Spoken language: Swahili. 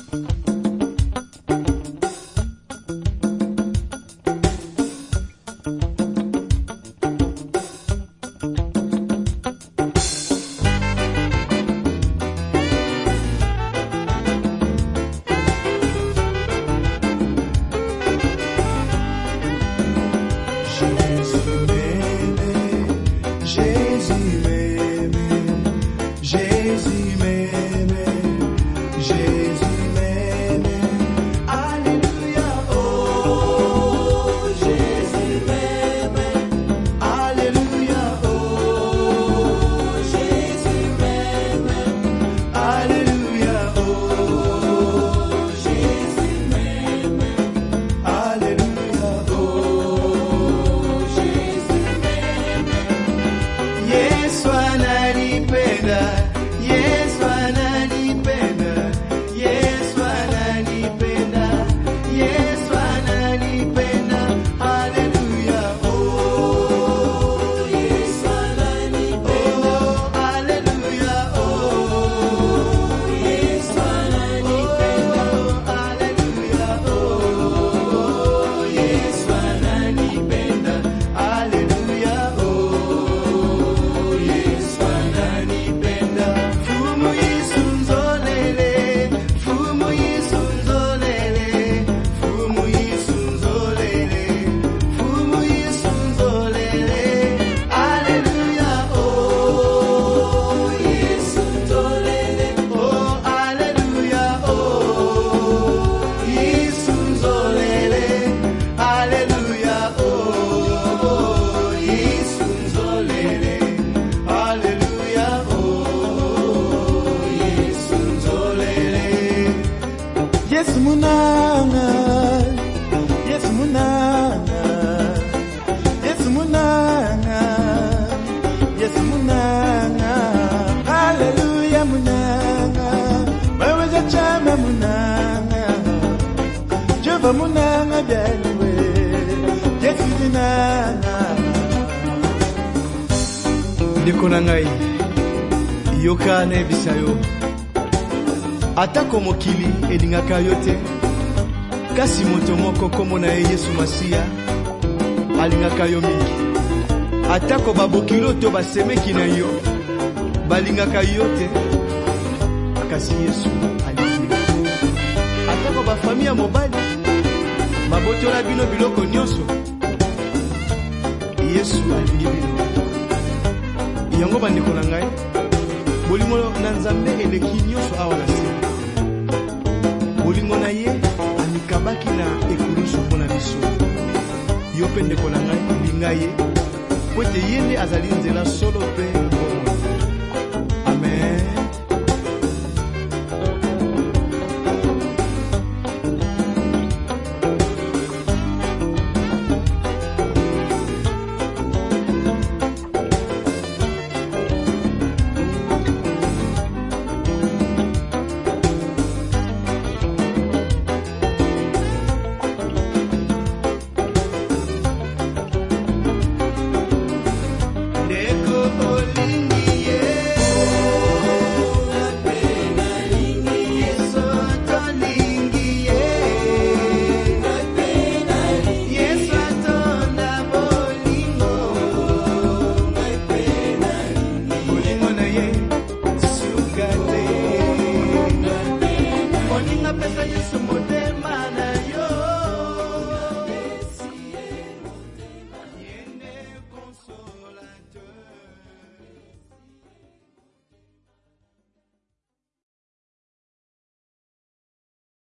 Ndikonangai yokane bisayo atako mokili elingaka yote kasi moto moko komona Yesu Masia alingaka yo mingi atako babokilo to basemeki na yo balingaka yote kasi Yesu alingi atako ba famille mobali babotola bino biloko nyonso Yesu alingi bino yango bandeko na ngai bolingo na Nzambe eleki nyonso awa na se bolingo na ye amikabaki na ekulusu mpona biso yo mpe ndeko na ngai linga ye po ete ye nde azali nzela solo mpe bomoi. Amen. Pesa Yesu modelo